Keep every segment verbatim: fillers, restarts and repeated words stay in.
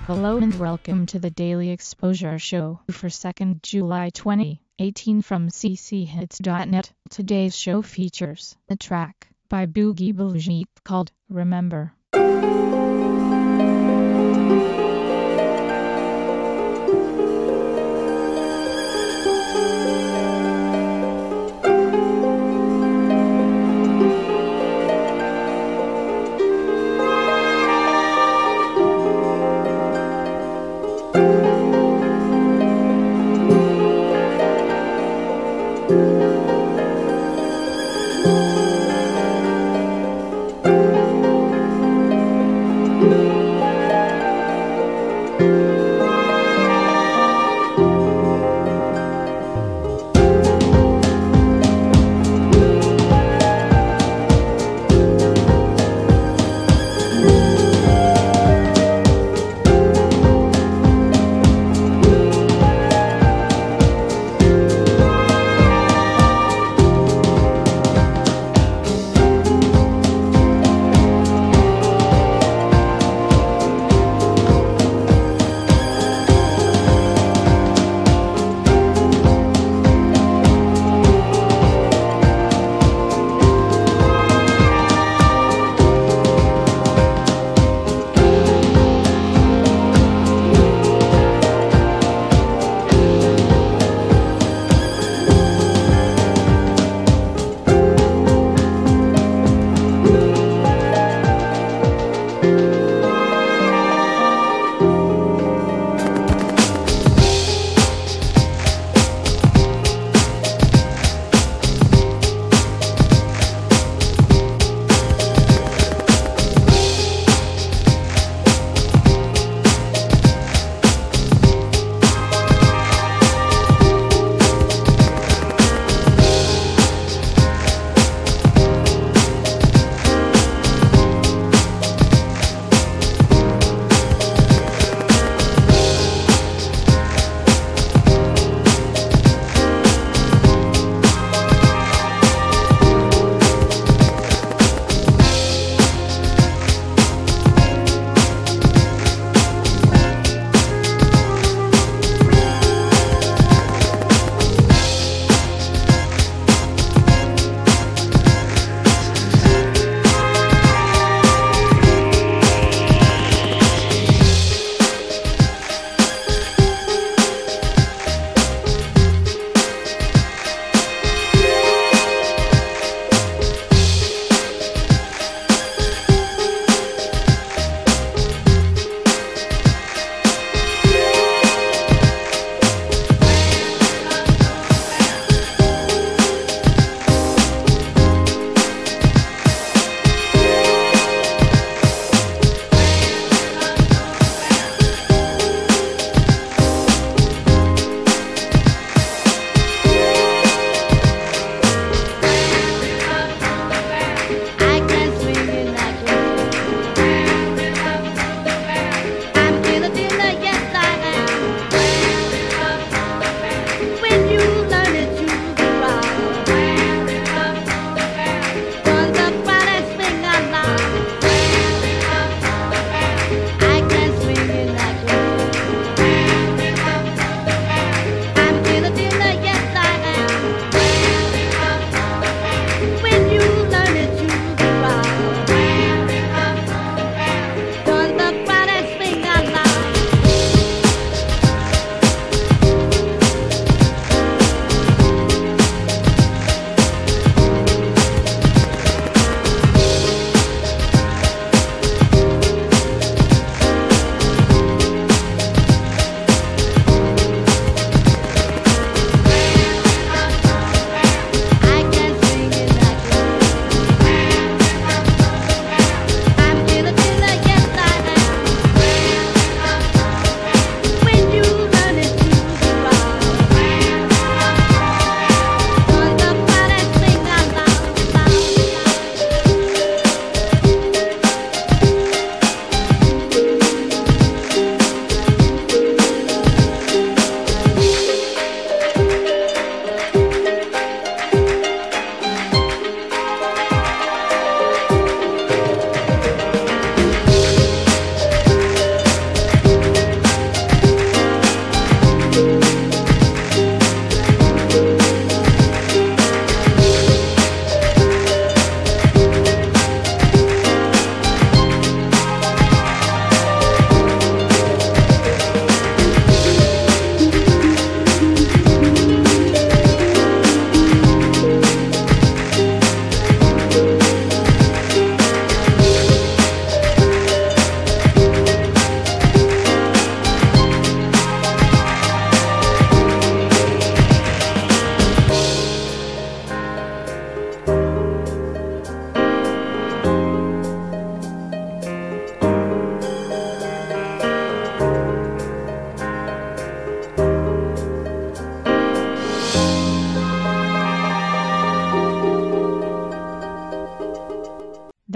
Hello and welcome to the Daily Exposure Show for second July twenty eighteen from c c hits dot net. Today's show features a track by Boogie Bougie called Remember.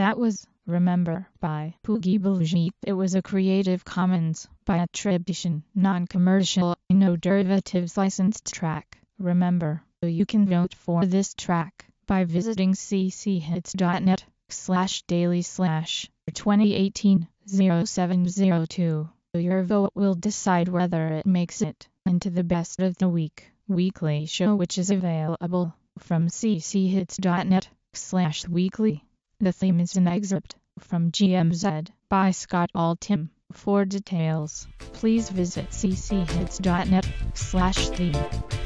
That was Remember by Boogie Bluejeep. It was a Creative Commons by attribution, non-commercial, no derivatives licensed track. Remember, you can vote for this track by visiting cchits.net slash daily slash twenty eighteen oh seven oh two. Your vote will decide whether it makes it into the best of the week weekly show, which is available from cchits.net slash weekly. The theme is an excerpt from G M Z by Scott Altham. For details, please visit cchits.net slash theme.